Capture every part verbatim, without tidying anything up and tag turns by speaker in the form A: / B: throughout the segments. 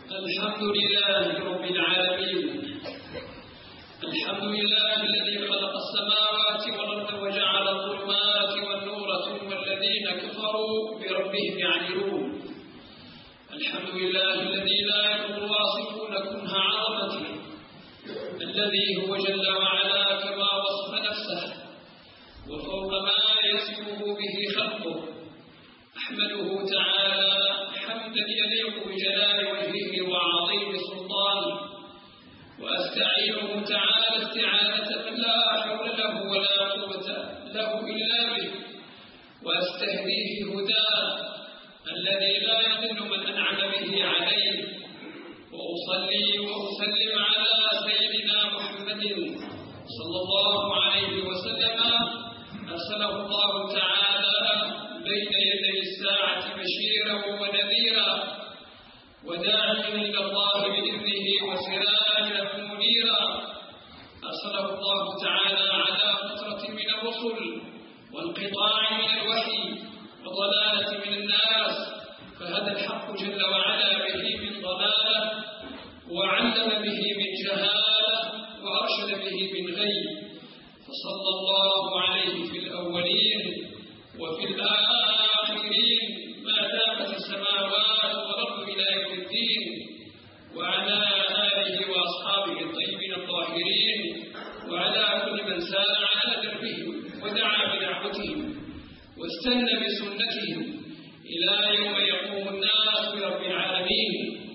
A: الحمد لله رب العالمين. الحمد لله الذي خلق السماوات والأرض وجعل الظلمات والنور ثم الذين كفروا بربهم يعدلون. الحمد لله الذي لا يضر واصفون كنه عظمته، الذي هو جل وعلا كما وصف نفسه وفوق ما يصفه به خلقه. أحمده تعالى حمدا يليق بجلال وجهه وعظيم سلطانه، وأستعينه تعالى استعانة من لا حول له ولا قوة له إلا به، وأستهديه هداه الذي لا يضل من أنعم به عليه. وأصلي وأسلم على سيدنا محمد صلى الله عليه وسلم، أرسله الله تعالى بين يدي الساعة بشيرا ونذيرا وداعيا إلى الله بإذنه وسراجا منيرا. أرسله الله تعالى على فترة من الرسل وانقطاع من الوحي وضلالة من الناس، فهدى الحق جل وعلا به من ضلالة، وعلم به من جهالة، وأرشد به من غي. فصلى الله عليه في الأولين وفي الآخرين ما دامت السماوات والأرض إلى يوم الدين، وعلى آله وأصحابه الطيبين الطاهرين، وعلى كل من سار على دربهم ودعا بدعوتهم واستنى بسنتهم إلى يوم يقوم الناس برب العالمين.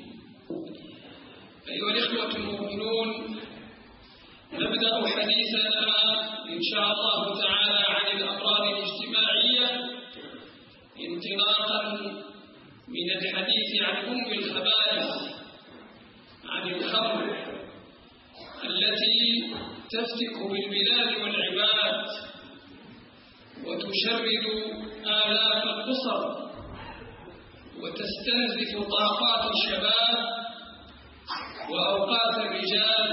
A: أيها الإخوة المؤمنون، نبدأ حديثنا إن شاء الله تعالى عن الأمراض الاجتماعية، انطلاقا من الحديث عن أم الخبائث، عن الخمر التي تفتك بالبلاد والعباد وتشرد آلاف الأسر وتستنزف طاقات الشباب وأوقات الرجال،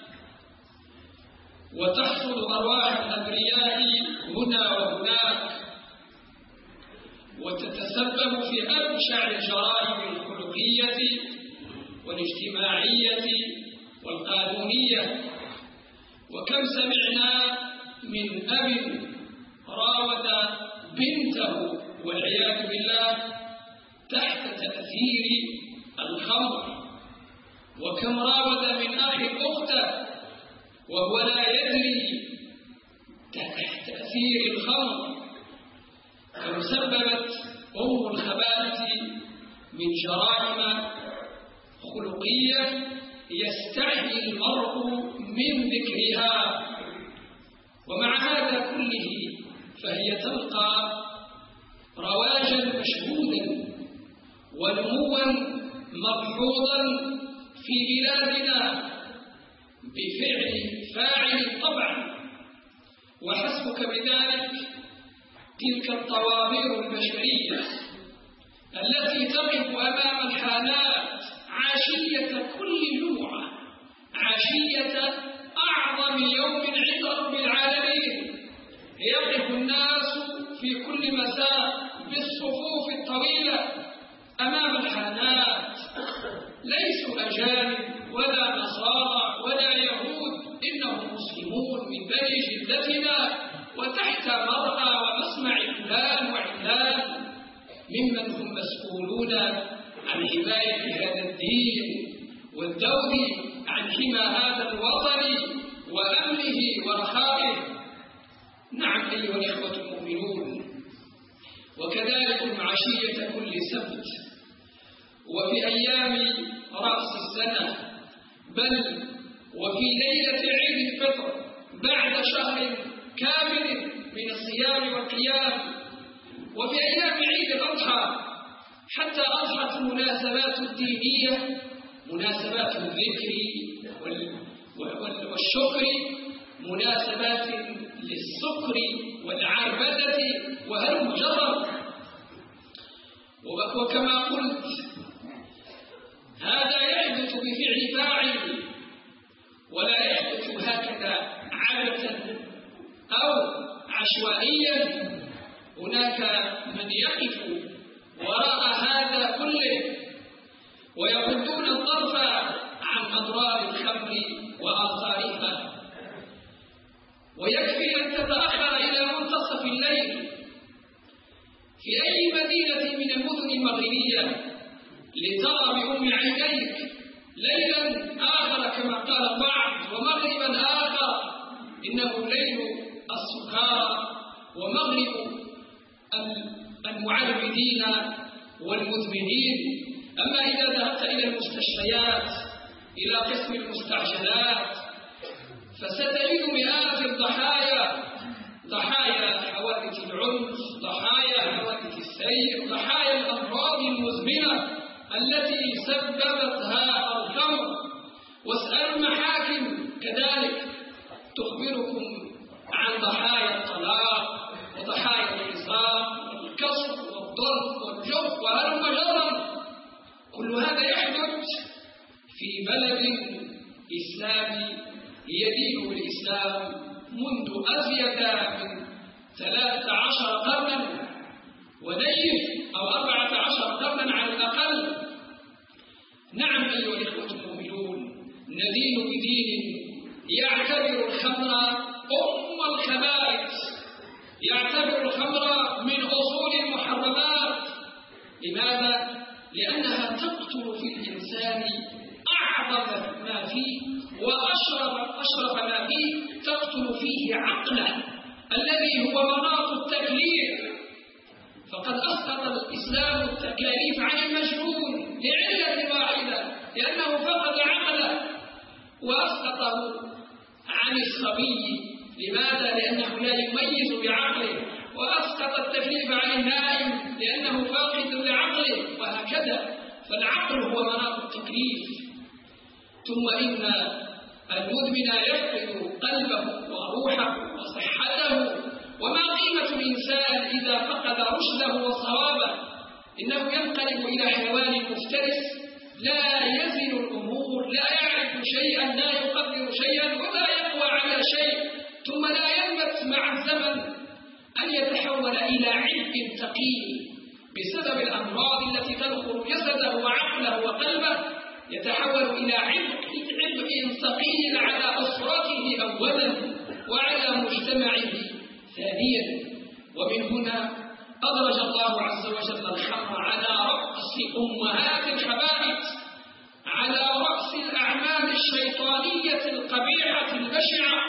A: وتحصل أرواح الأبرياء هنا وهناك، وتتسبب في أبشع الجرائم الخلقية والاجتماعية والقانونية. وكم سمعنا من أب راود بنته والعياذ بالله تحت تأثير الخمر، وكم راود من أخ أخته وهو لا يدري تحت تأثير الخمر. كم سببت أم الخبائث من جرائم خلقية يستحي المرء من ذكرها. ومع هذا كله فهي تلقى رواجا مشهودا ونموا ملحوظا في بلادنا بفعل فاعل طبعا، وحسبك بذلك تلك الطوابير البشرية التي تقف أمام الحانات عشية كل جمعة، عشية أعظم يوم عند رب العالمين. يقف الناس في كل مساء بالصفوف الطويلة أمام الحانات، ليسوا أجانب ولا نصارى ولا يهود، إنهم مسلمون من بني جلدتنا، وتحت مرأى ومسمع فلان وعلان ممن هم مسؤولون عن حماية هذا الدين والذود عن حمى هذا الوطن وأمنه ورخائه. نعم أيها الإخوة المؤمنون، وكذلك عشية كل سبت وفي أيام رأس السنة، بل وفي ليلة عيد الفطر بعد شهر كامل من الصيام والقيام، وفي أيام عيد الأضحى، حتى أضحت المناسبات الدينية، مناسبات الذكر والشكر، مناسبات للسكر والعربدة وهلم جرى. وكما قلت هذا يحدث بفعل فاعل، ولا يحدث هكذا عبثا أو عشوائيا. هناك من يقف وراء هذا كله ويقول ويغضون الطرف عن أضرار الخمر وآثارها. ويكفي أن تتأخر إلى منتصف الليل في أي مدينة من المدن المغربية لترى بأم عينيك ليلا آخر كما قال البعض، ومغربا آخر إنه ليل السكارى ومغرب المعربدين والمدمنين. أما إذا ذهبت إلى المستشفيات إلى قسم المستعجلات فستجد مئات الضحايا، ضحايا حوادث العنف، ضحايا حوادث السير، ضحايا الأمراض المزمنة التي سببتها الخمر. واسألوا المحاكم كذلك تخبركم عن ضحايا الطلاق وضحايا العصام والكسر والضرب والجرح وهلم جرا. كل هذا يحدث في بلد إسلامي يدين الإسلام منذ أزيد من ثلاثة عشر قرنا ونيف أو أربعة عشر قرنا على الأقل. نعم أيها الإخوة المؤمنون، ندين بدين يعتبر الخمر أم الخبائث، يعتبر الخمر من أصول المحرمات. لماذا؟ لأنها تقتل في الإنسان أعظم ما فيه وأشرف أشرف ما فيه، تقتل فيه عقله الذي هو مناط التكليف. فقد أسقط الإسلام التكاليف عن المجنون لعلة واحدة، لأنه فقد عقله، وأسقطه عن الصبي. لماذا؟ لأنه لا يميز بعقله. وأسقط التكليف عن النائم لأنه فاقد لعقله، وهكذا. فالعقل هو مناط التكليف. ثم إن المدمن يفقد قلبه وروحه وصحته. وما قيمة الإنسان إذا فقد رشده وصوابه؟ إنه ينقلب إلى حيوان مفترس لا يزن الأمور، لا يعرف شيئا، لا يقدر شيئا، ولا يقوى على شيء. ثم لا يلبث مع الزمن أن يتحول إلى عبء ثقيل بسبب الأمراض التي تدخل جسده وعقله وقلبه. يتحول إلى عبء ثقيل على أسرته أولا وعلى مجتمعه ثانيا. ومن هنا أدرج الله عز وجل الخمر على رأس أمهات الخبائث، على رأس الأعمال الشيطانية القبيحة البشعة،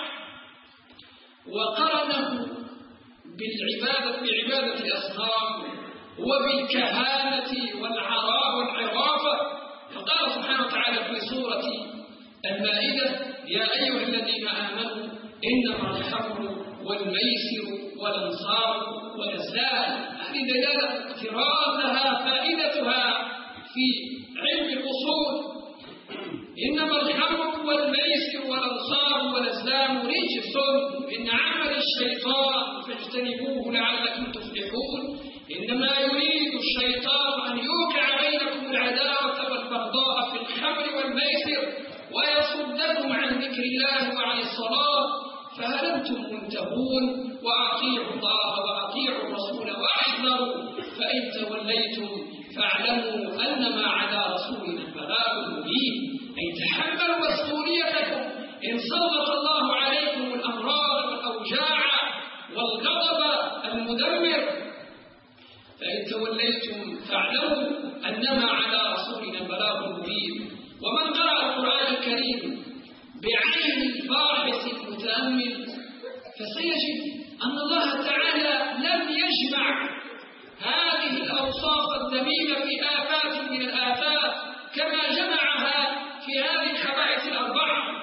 A: وقرنه بالعبادة بعبادة الأصنام وبالكهانة والعراء والعرافة. فقال سبحانه وتعالى في سورة المائدة: يا أيها الذين آمنوا إنما الخمر والميسر والأنصار والأزلام. هذه دلالة اقترانها فائدتها في علم الأصول. إنما الخمر والميسر والأنصار والأزلام رجس من عمل الشيطان فاجتنبوه لعلكم تفلحون. إنما يريد الشيطان أن يوقع بينكم العداوة والبغضاء في الخمر والميسر ويصدكم عن ذكر الله وعن الصلاة فهل أنتم منتهون؟ وأطيعوا الله وأطيعوا الرسول وأحذروا فإن توليتم فاعلموا أنما على رسولنا البلاغ المبين. أي تحملوا مسؤوليتكم إن سلط الله عليكم الأمراض والأوجاع والغضب المدمر. فإن توليتم فاعلموا أنما على رسولنا البلاغ المبين. ومن قرأ القرآن الكريم بعين الباحث المتأمل فسيجد أن الله تعالى لم يجمع هذه الأوصاف الذميمة في آفات من الآفات كما جمعها في هذه الخبائث الأربعة،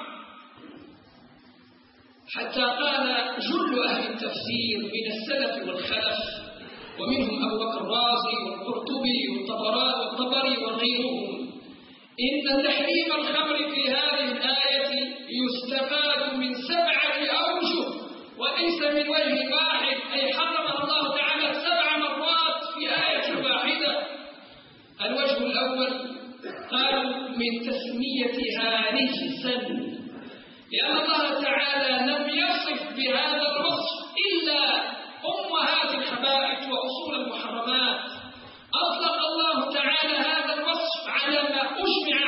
A: حتى قال جل أهل التفسير من السلف والخلف ومنهم أبو بكر الرازي والقرطبي والطبري وغيرهم: إن تحريم الخمر في هذه الآية يستفاد من سبعة أوجه وليس من وجه واحد، أي حرمها الله تعالى سبع مرات في آية واحدة. الوجه الأول قالوا من تسميتها رجسا، لأن الله تعالى لم يصف بهذا الوصف إلا أمهات الخبائث وأصول المحرمات. أطلق الله تعالى هذا الوصف على ما أجمع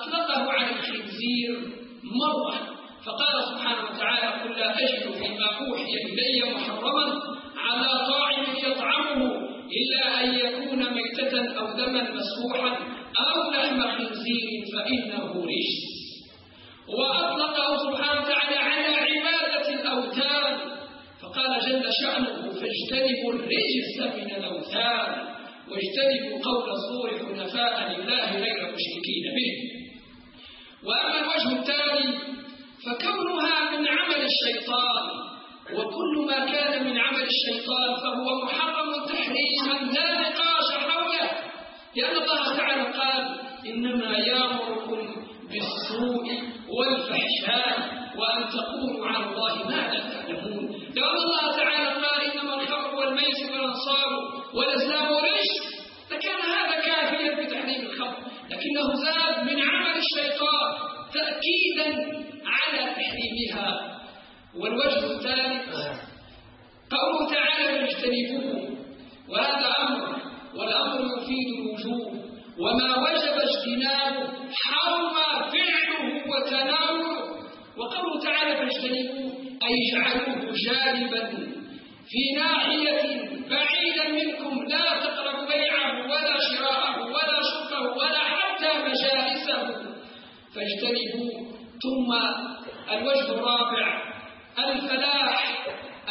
A: أطلقه على الخنزير مرة، فقال سبحانه وتعالى: قل لا أجد فيما أوحي إلي محرما على طاعم يطعمه إلا أن يكون ميتة أو دما مسفوحا أو لحم خنزير فإنه رجس. وأطلقه سبحانه وتعالى على عبادة الأوثان، فقال جل شأنه: فاجتنبوا الرجس من الأوثان واجتنبوا قول الزور حنفاء لله غير مشركين به. وأما الوجه الثاني فكونها من عمل الشيطان، وكل ما كان من عمل الشيطان فهو محرم تحريما لا نقاش حوله، لأن الله تعالى قال: إنما يأمركم بالسوء والفحشاء وأن تقولوا على الله ما لا تعلمون. لأن الله تعالى قال: إنما الخمر والميسر والأنصاب والأزلام رجس، لكان هذا كافيا بتحريم الخمر، لكنه زاد من عمل الشيطان تأكيدا على تحريمها. والوجه الثالث قوله تعالى: فاجتنبوه، وهذا أمر، والأمر يفيد الوجوب، وما وجب اجتنابه حرم فعله وتناوله. وقوله تعالى: فاجتنبوه أي اجعلوه جانبا في ناحية بعيدا منكم، لا تقربوا بيعه ولا شراءه ولا شربه ولا حتى مجالسه، فاجتنبوه. ثم الوجه الرابع الفلاح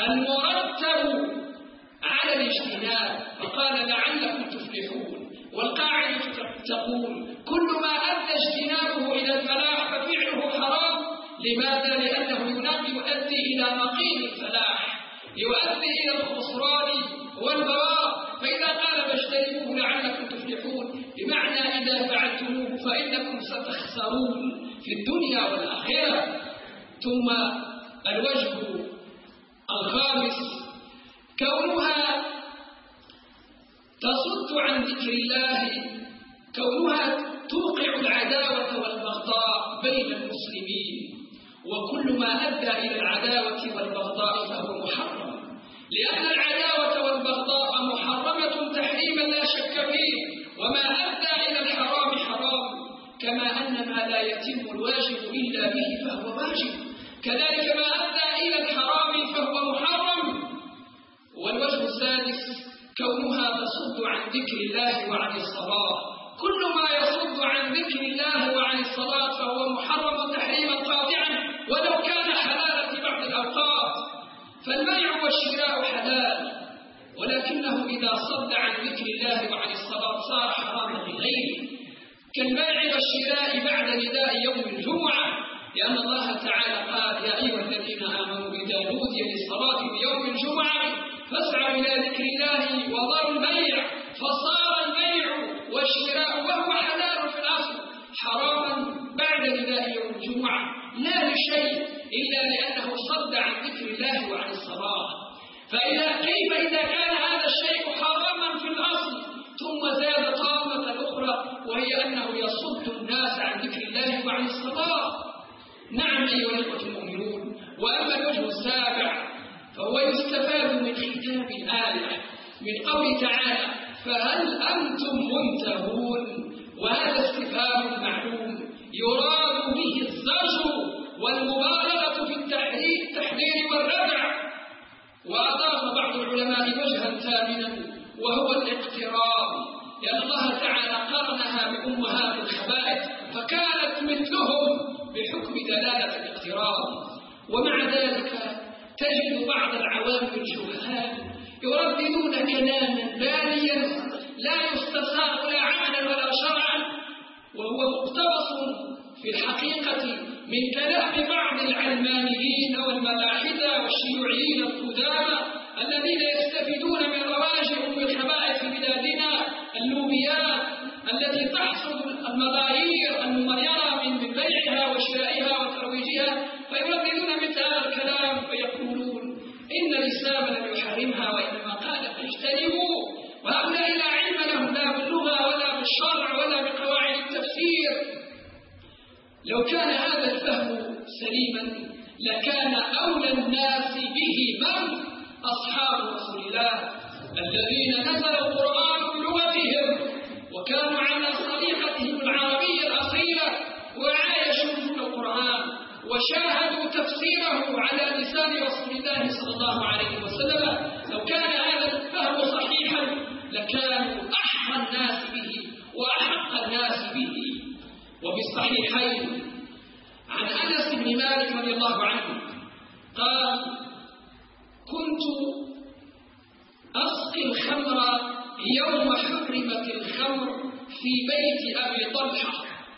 A: المرتب على الاجتناب، فقال: لعلكم تفلحون. والقاعدة تقول: كل ما أدى اجتنابه إلى الفلاح ففعله حرام. لماذا؟ لأنه يؤدي إلى نقيض الفلاح، يؤدي إلى الخسران والبوار. فإذا قال: فاجتنبوه لعلكم تفلحون، بمعنى إذا فعلتموه فإنكم ستخسرون في الدنيا والآخرة. ثم الوجه الخامس كونها تصد عن ذكر الله، كونها توقع العداوة والبغضاء بين المسلمين، وكل ما أدى إلى العداوة والبغضاء فهو محرم، لأن العداوة والبغضاء محرمة تحريما لا شك فيه، وما أدى إلى الحرام حرام، كما أن ما لا يتم الواجب إلا به فهو واجب، كذلك ما أدى إلى الحرام فهو محرم. والوجه السادس كونها تصد عن ذكر الله وعن الصلاة، كل ما يصد عن ذكر الله وعن الصلاة فهو محرم تحريما قاطعا ولو كان حلالا في بعض الأوقات. فالبيع والشراء حلال، ولكنه إذا صد عن ذكر الله وعن الصلاة صار حراما لغيره، كالبيع والشراء بعد نداء يوم الجمعة، لأن الله تعالى قال: يا أيها الذين آمنوا إذا نودي للصلاة في يوم الجمعة فاسعوا إلى ذكر الله وذروا البيع، فصار البيع والشراء وهو حلال في الأصل حراما بعد نداء يوم الجمعة، لا لشيء إلا لأنه صد عن ذكر الله وعن الصلاة. فإذا كيف إذا كان هذا الشيء حراما في الأصل ثم زاد طامة أخرى، وهي أنه يصد الناس عن ذكر الله وعن الصلاة؟ نعم أيها الإخوة المؤمنون. وأما الوجه السابع فهو يستفاد من ختام الآية من قوله تعالى: فهل أنتم منتهون؟ وهذا استفهام معلوم يراد به الزجر والمبالغة في التحذير والردع. وأضاف بعض العلماء وجها ثامنا وهو الاقتراب، لأن الله تعالى قرنها بأمهات الخبائث فكانت مثلهم بحكم دلالة الاقتراب. ومع ذلك تجد بعض العوام الجهال يرددون كلاما باليا لا يستساغ لا عملا ولا شرعا، وهو مقتبس في الحقيقة من كلام بعض العلمانيين والملاحدة والشيوعيين القدامى الذين يستفيدون من رواج أم الخبائث في بلادنا اللوبيات التي تحصد الملايير المميرة من بيعها وشرائها وترويجها، فيرددون مثل هذا الكلام فيقولون إن الإسلام لم يحرمها وإنما قال فاجتنبوا. وهؤلاء لا علم لهم لا باللغة ولا بالشرع ولا بقواعد التفسير. لو كان هذا الفهم سليما لكان أولى الناس به من؟ أصحاب رسول الله الذين نزل القرآن بلغتهم وكانوا على صريحتهم العربية الأصيلة، وفي الصحيحين عن أنس بن مالك رضي الله عنه قال: كنت أسقي الخمر يوم حرمت الخمر في بيت أبي طلحة.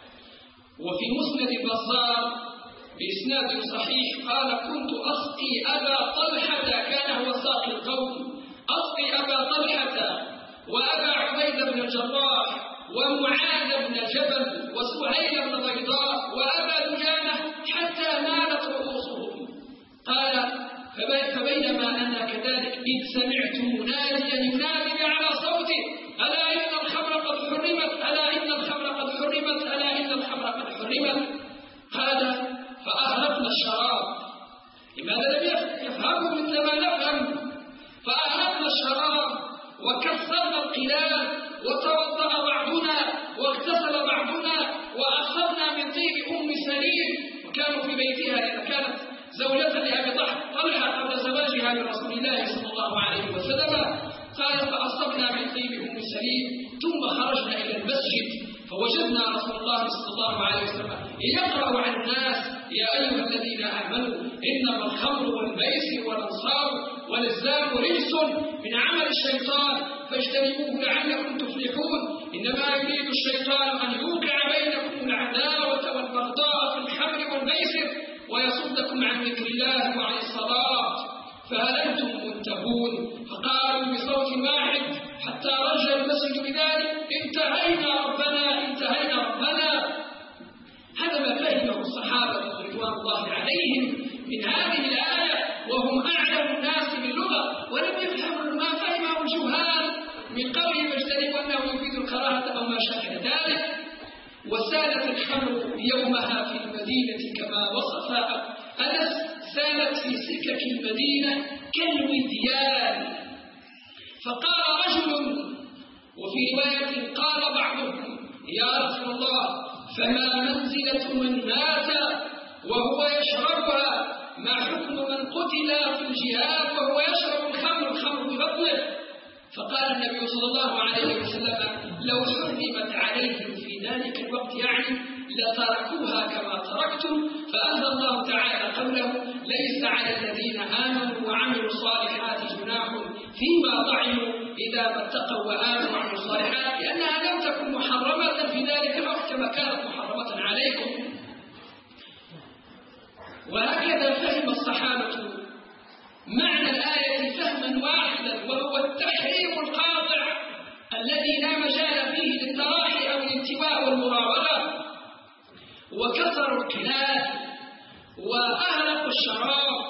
A: وفي مسند البزار بإسناد صحيح قال: كنت أسقي أبا طلحة، كان هو ساقي القوم، أسقي أبا طلحة وأبا عبيد بن الجراح ومعاذ بن جبل وسهيل بن بيضاء وأبا دجانة حتى مالت رؤوسهم. قال: فبينما أنا كذلك إذ سمعت مناديا ينادي على صوته: ألا إن الخمر قد حرمت، ألا إن الخمر قد حرمت، ألا إن الخمر قد حرمت. قال: فأهرقنا الشراب. لماذا لم يفهموا مثل ما نفهم؟ فأهرقنا الشراب وكسرنا القلال وتوضأ بعضنا واغتسل بعضنا وأخذنا من طيب أم سليم، وكانوا في بيتها إذا كانت زوجة لأبي طلحة قبل زواجها برسول الله صلى الله عليه وسلم. قال: فأصبنا من طيب أم سليم ثم خرجنا إلى المسجد فوجدنا رسول الله صلى الله عليه وسلم يقرأ على الناس: يا أيها الذين آمنوا إنما الخمر والميسر والأنصاب والأزلام رجس من عمل الشيطان فاجتنبوه لعلكم تفلحون. إنما يريد الشيطان أن يوقع بينكم العداوة والبغضاء في الخمر والميسر ويصدكم عن ذكر الله وعن الصلاة فهل أنتم منتهون؟ فقالوا بصوت واحد حتى رج المسجد بذلك: انتهينا ربنا، انتهينا ربنا. هذا ما فهمه الصحابة رضوان الله عليهم من هذه الآية، وهم أعلم الناس باللغة، ولم يفهموا ما فهمه الجهال من قوله واجتنبوا أنه يفيد الكراهة أو ما شابه ذلك. وسالت الخمر يومها في المدينة كما وصف أنس، سالت في سكك المدينة كالوديان. فقال رجل، وفي رواية قال بعضهم: يا رسول الله، فما منزلة من مات وهو يشربها؟ ما حكم من قتل في الجهاد وهو يشرب الخمر، الخمر ببطنه؟ فقال النبي صلى الله عليه وسلم: لو حرمت عليهم في ذلك الوقت يعني لتركوها كما تركتم. فأنزل الله تعالى قوله: ليس على الذين آمنوا وعملوا الصالحات جناح فيما طعموا إذا ما اتقوا وآمنوا وعملوا الصالحات، لأنها لم تكن محرمة في ذلك الوقت كما كانت محرمة عليكم. وهكذا فهم الصحابة معنى الآية فهما واحدا، وهو التحريم القاطع الذي لا مجال فيه للتراخي أو الانتواء والمراوغة. وكسروا القلال وأهلقوا الشراب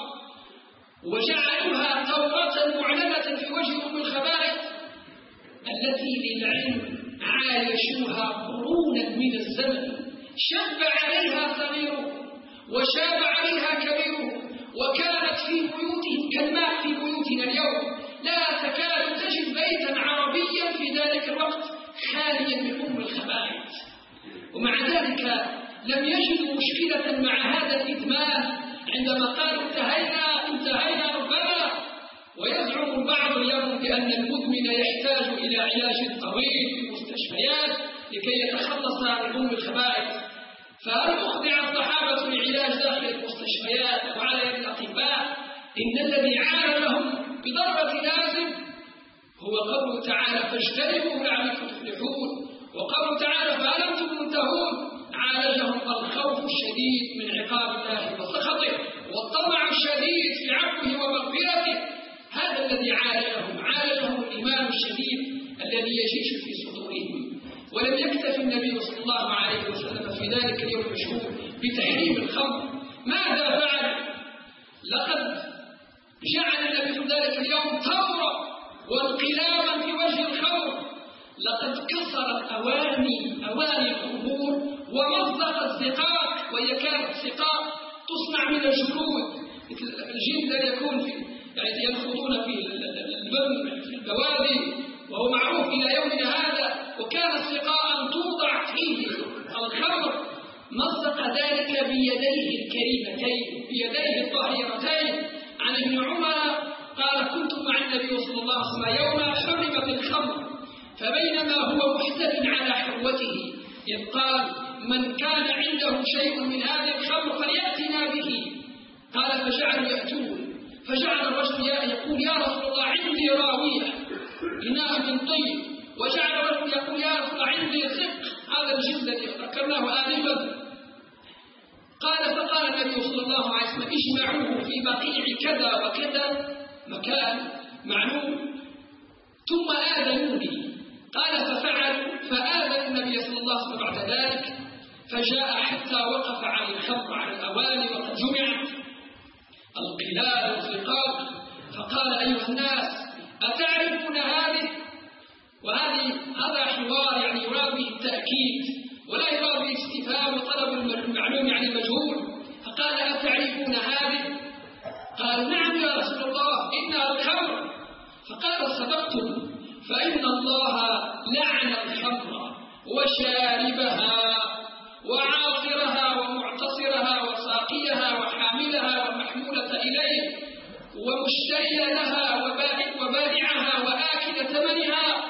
A: وجعلوها توبة معلنة في وجه أم الخبائث التي للعلم عايشوها قرونا من الزمن، شب عليها صغيره وشاب عليها كبيره، وكانت في بيوتهم كالماء في بيوتنا اليوم. لا تكاد تجد بيتا عربيا في ذلك الوقت خاليا من أم الخبائث. ومع ذلك لم يجدوا مشكلة مع هذا الإدمان عندما قالوا: انتهينا انتهينا ربنا. ويزعم البعض اليوم بأن المدمن يحتاج إلى علاج طويل في المستشفيات لكي يتخلص من أم الخبائث. فهل أخضع الصحابة لعلاج داخل المستشفيات وعلى يد الأطباء؟ إن الذي عان لهم بضربة لازم هو قوله تعالى: فاجتنبوا لعلكم تفلحون. وقوله تعالى: فهل أنتم منتهون؟ عالجهم الخوف الشديد من عقاب الله وسخطه والطمع الشديد في عفوه ومغفرته. هذا الذي عالجهم، عالجهم الإيمان الشديد الذي يجيش في صدورهم. ولم يكتف النبي صلى الله عليه وسلم في ذلك اليوم المشهور بتحريم الخمر. ماذا فعل؟ لقد جعل النبي في ذلك اليوم تمرا وانقلاما في وجه الخمر. لقد كسر أواني أواني الخمور ومزق الزقاق، وهي كانت زقاق تصنع من الجلود، مثل الجلد الذي يكون في يعني ينخضون فيه البن في البوادي، وهو معروف إلى يومنا هذا. وكان السقاء توضع فيه الخمر. مزق ذلك بيديه الكريمتين، بيديه الطاهرتين. عن ابن عمر قال: كنت مع النبي صلى الله عليه وسلم يوم حرمت الخمر، فبينما هو محتل على حروته إذ قال: من كان عنده شيء من هذا الخمر فليأتنا به. قال فجعلوا يأتون، فجعل الرجل يقول يا رسول الله عندي راوية إناء من طيب، وجعل الرجل يقول يا رسول الله عندي زق، هذا الجلد الذي ذكرناه آنفا. قال فقال النبي صلى الله عليه وسلم اجمعوه في بقيع كذا وكذا مكان معلوم ثم آذنوني. قال ففعلوا فآذن النبي صلى الله عليه وسلم بعد ذلك، فجاء حتى وقف عن الخمر على الأواني وقد جمعت القلال والرقاب، فقال أيها الناس أتعرفون هذه؟ وهذه هذا حوار يعني يراد به التأكيد ولا يراد به استفهام وطلب المعلوم عن المجهول. فقال أتعرفون هذه؟ قال نعم يا رسول الله إنها الخمر. فقال صدقتم، فإن الله لعن الخمر وشاربها وعاصرها ومعتصرها وساقيها وحاملها والمحمولة إليه ومشتري لها وبائعها وآكل ثمنها.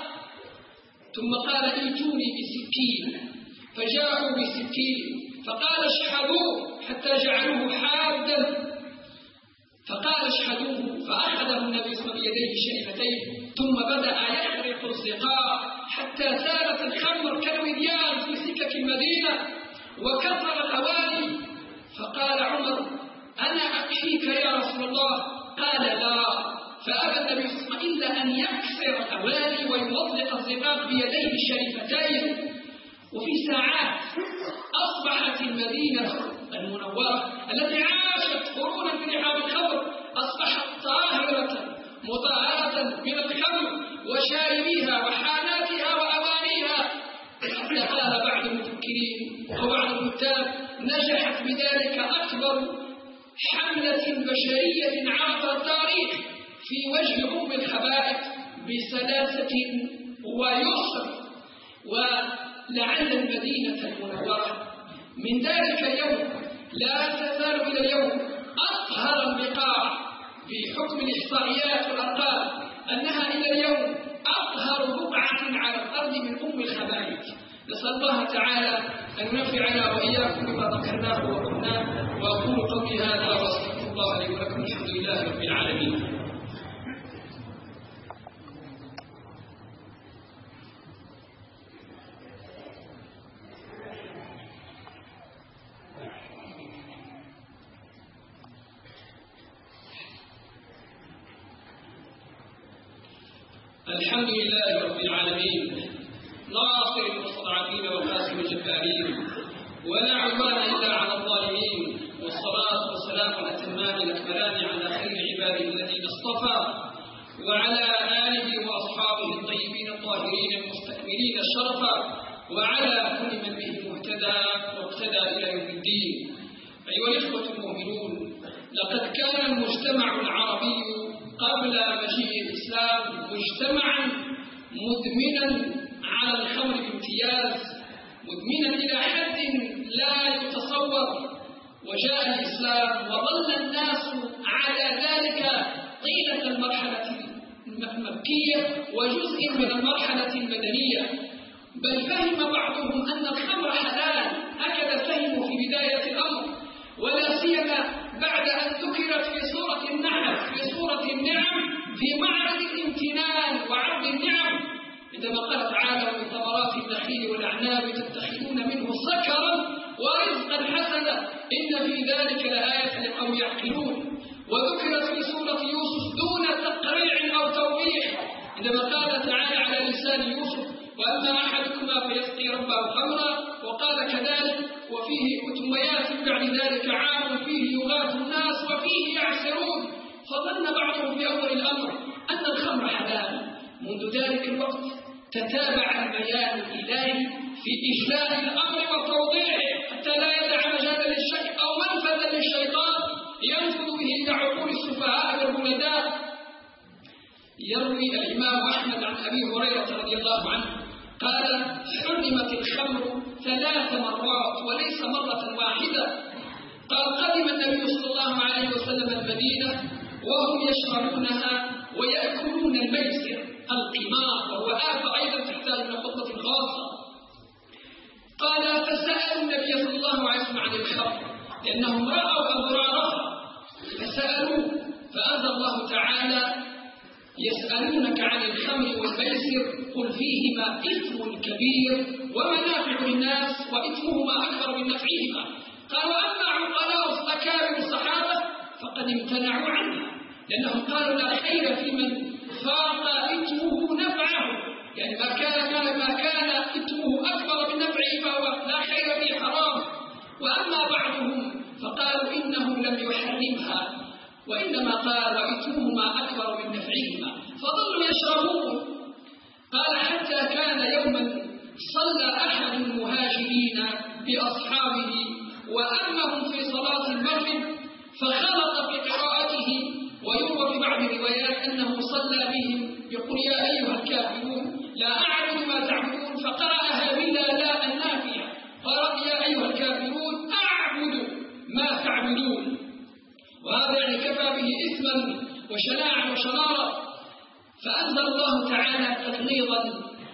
A: ثم قال ائتوني بسكين، فجاءوا بسكين فقال اشحذوه حتى جعلوه حادا، فقال اشحذوه فأخذه النبي صلى الله عليه وسلم بيديه الشريفتين ثم بدأ يحرق السقاء حتى سالت الخمر كالوديان في سكك المدينة وكثر الأواني. فقال عمر أنا أكفيك يا رسول الله؟ قال لا. فأبى النبي صلى الله عليه وسلم إلا أن يكسر الأواني ويمضغ الزقاق بيديه الشريفتين. وفي ساعات أصبحت المدينة المنورة التي عاشت قرونا في رحاب الخمر أصبحت طاهرة مطهرة من الخمر وشاربيها وحاناتها وأوانيها. حتى قال بعض المفكرين وبعض الكتاب نجحت بذلك أكبر حملة بشرية عبر التاريخ في وجه أم الخبائث بسلاسة ويسر. ولعل المدينة المنورة من ذلك اليوم لا تزال إلى اليوم أطهر البقاع بحكم الإحصائيات والأرقام، أنها إلى اليوم أطهر بقعة على الأرض من أم الخبائث. نسأل الله تعالى أن ينفعنا وإياكم بما ذكرناه وقلناه. وأقول قولي هذا وأستغفر الله لي ولكم. الحمد لله رب العالمين. الحمد لله رب العالمين، ناصر المستضعفين وقاسم الجبارين، ولا عدوان إلا على الظالمين، والصلاة والسلام الأتمان الأكملان على خير عباده الذين اصطفى وعلى آله وأصحابه الطيبين الطاهرين المستكملين الشرفا وعلى كل من به مهتدى واقتدى إلى يوم الدين. أيها الإخوة المؤمنون، لقد كان المجتمع العربي قبل مجيء الإسلام مجتمعا مدمنا على الخمر بامتياز، مدمنا إلى حد لا يتصور. وجاء الإسلام وظل الناس على ذلك طيلة المرحلة المكية وجزء من المرحلة المدنية، بل فهم بعضهم أن الخمر حلال، هكذا فهموا في بداية الأمر، ولا سيما بعد أن ذكرت في سورة النحل في سورة النعم في معرض الامتنان وعرض النعم، عندما قال تعالى ومن ثمرات النخيل والأعناب تتخذون منه سكرا ورزقا حسنا إن في ذلك لآية لقوم يعقلون. وذكرت في سورة يوسف دون تقريع أو توضيح، عندما قال تعالى على لسان يوسف وأما أحدكما فيسقي ربه خمرا، وقال كذلك وفيه ثم يأتي بعد ذلك عام فيه يغاث الناس وفيه يعسرون. فظن بعضهم في أول الأمر أن الخمر حلال. منذ ذلك الوقت تتابع البيان الإلهي في إجلاء الأمر وتوضيحه حتى لا يدع مجالا للشك أو منفذا للشيطان ينفذ به إلى عقول السفهاء والبلداء. يروي الإمام أحمد عن أبي هريرة رضي الله عنه قال حرمت الخمر ثلاث مرات وليس مرة واحدة. قال قدم النبي صلى الله عليه وسلم المدينة وهم يشربونها ويأكلون الميسر القمار، وهو آفة أيضا تحتاج إلى خطبة خاصة. قال فسألوا لأنهم رأوا أضرارها فسألوه، فأنزل الله تعالى: يسألونك عن الخمر والميسر قل فيهما إثم كبير ومنافع للناس وإثمهما أكبر من نفعهما. قالوا: أما عقلاء أكابر الصحابة فقد امتنعوا عنها، لأنهم قالوا: لا خير في من فاق إثمه نفعه، يعني ما كان ما كان إثمه أكبر من نفعه فهو لا خير فيه، حرام. وأما بعضهم فقالوا إنه لم يحرمها، وإنما قال: وإثمهما أكبر من نفعهما، فظلوا يشربون. قال: حتى كان يوما صلى أحد المهاجرين بأصحابه وأمهم في صلاة المغرب فخلط بقراءته، ويروى في بعض الروايات أنه صلى بهم يقول: يا أيها الكافرون لا أعبد ما تعبدون، فقرأها بلا لا النافية، قال: يا أيها الكافرون أعبد ما تعبدون. وهذا يعني كفى به إثما وشناعا وشرارا. فأنزل الله تعالى تغليظا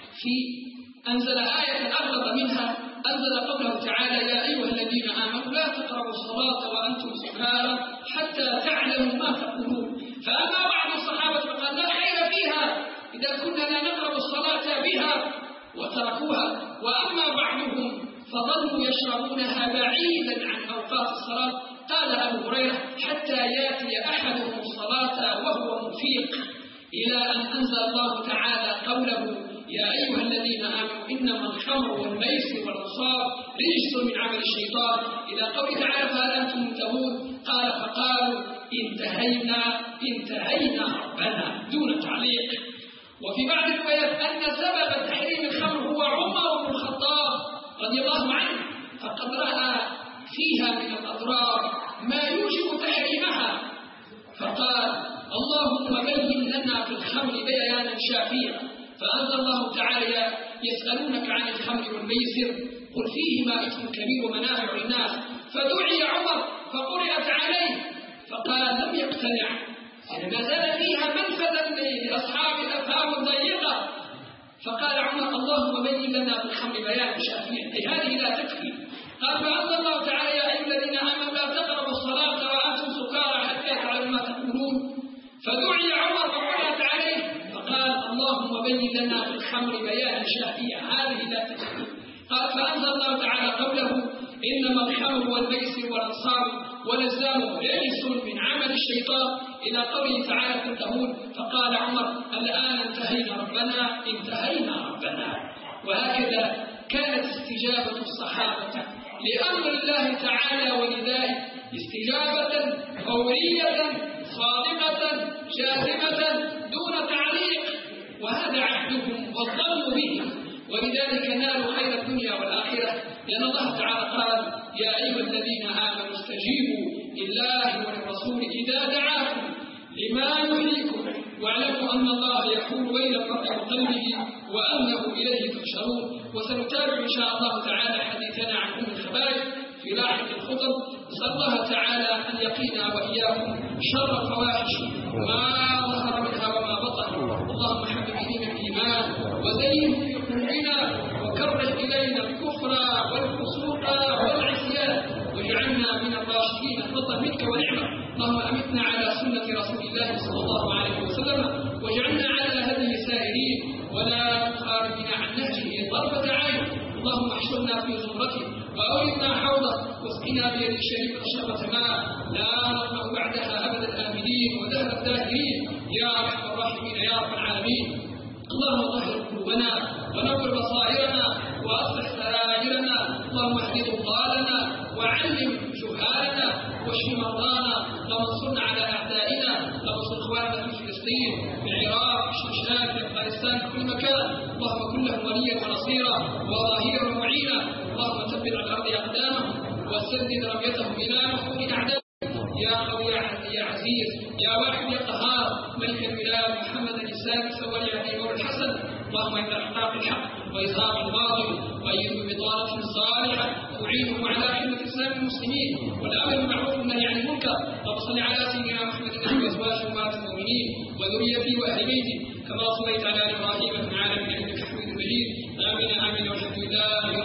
A: في أنزل آية أغلظ منها، أنزل قوله تعالى: يا أيها الذين آمنوا لا تقربوا الصلاة وأنتم سكارى حتى تعلموا ما تقولون. فأما بعض الصحابة فقال: لا خير فيها إذا كنا لا نقرب الصلاة بها، وتركوها. وأما بعضهم فظلوا يشربونها بعيدا عن أوقات الصلاة. قال أبو هريرة: حتى يأتي أحدهم الصلاة وهو مفيق، إلى أن أنزل الله تعالى قوله: يا أيها الذين آمنوا إنما الخمر والميسر والأنصاب رجس من عمل الشيطان، إلى قوله تعالى: فهل أنتم منتهون؟ قال: فقالوا: انتهينا انتهينا ربنا، دون تعليق. وفي بعض الروايات أن سبب تحريم الخمر هو عمر بن الخطاب رضي الله عنه، فقد رأى فيها من الأضرار ما يوجب تحريمها، فقال: اللهم بين لنا في الخمر بيانا شافيا. فأنزل الله تعالى: يسألونك عن الخمر والميسر قل فيهما إثم كبير ومنافع للناس. فدعي عمر فقرأت عليه فقال: لم يقتنع، ما زال فيها منفذا لأصحاب الأفهام الضيقة. فقال عمر: اللهم بين لنا في الخمر بيانا شافيا، أي هذه لا تكفي. قال: فأنزل الله تعالى: يا أيها الذين آمنوا لا تقربوا الصلاة وأنتم سكارى حتى تعلموا ما تقولون. فدعي عمر فقرأت عليه فقال: اللهم بين لنا في الخمر بيانا شافيا، هذه لا تكفي. قال: فأنزل الله تعالى قوله: إنما الخمر والميسر والأنصاب والأزلام رجس من عمل الشيطان، إلى قوله تعالى: تنتهون. فقال عمر: الآن انتهينا ربنا انتهينا ربنا. وهكذا كانت استجابة الصحابة لأمر الله تعالى وندائه استجابة فورية صادقة جازمة دون تعليق، وهذا عهدهم والظن بهم، ولذلك نالوا خير الدنيا والآخرة، لأن الله تعالى قال: يا أيها الذين آمنوا استجيبوا لله وللرسول إذا دعاكم لما يحييكم واعلموا أن الله يحول بين المرء وقلبه وأنه إليه تحشرون. وسنتابع إن شاء الله تعالى حديثنا عن أم الخبائث في لاحق الخطب. نسأل الله تعالى أن يقينا وإياكم شر الفواحش ما ظهر منها وما بطن. اللهم حبب إلينا الإيمان وزينه في قلوبنا وكره إلينا الكفر والفسوق والعصيان واجعلنا من الراشدين فضلا منك ونعمة. اللهم أمتنا على سنة رسول الله صلى الله عليه وسلم واجعلنا على هدي سائرين ولا تخارجنا عن نهجه طرفة عين. اللهم احشرنا في زمرته وأولنا حوضه واسقنا بيده الشريفة شربة ماء لا نظمأ بعدها أبدا آمنين ودهر الداهرين يا أرحم الراحمين يا رب العالمين. اللهم طهر قلوبنا ونور بصائرنا وأصلح سرائرنا. اللهم اهد ضلالنا وعلم جهالنا واشف مرضانا. اللهم انصرنا على أعدائنا. اللهم انصر إخواننا في فلسطين في العراق في الشام في أفغانستان في كل مكان. اللهم كن لهم وليا ونصيرا وظهيرا ومعينا. اللهم ثبت على الأرض أقدامهم وسدد رميتهم إلى نحور أعدائهم يا قوي يا عزيز يا واحد يا قهار ملك البلاد محمد السادس ولي عدي الحسن. اللهم إن إحقاق الحق وإظهار الباطل وأيده بطانة صالحة تعينه على خدمة الإسلام المسلمين والأمر بالمعروف والنهي عن المنكر. اللهم صل على سيدنا محمد وأزواجه أمهات المؤمنين وذريته وأهل بيته كما صليت على إبراهيم في العالمين إنك حميد مجيد. آمين آمين والحمد لله.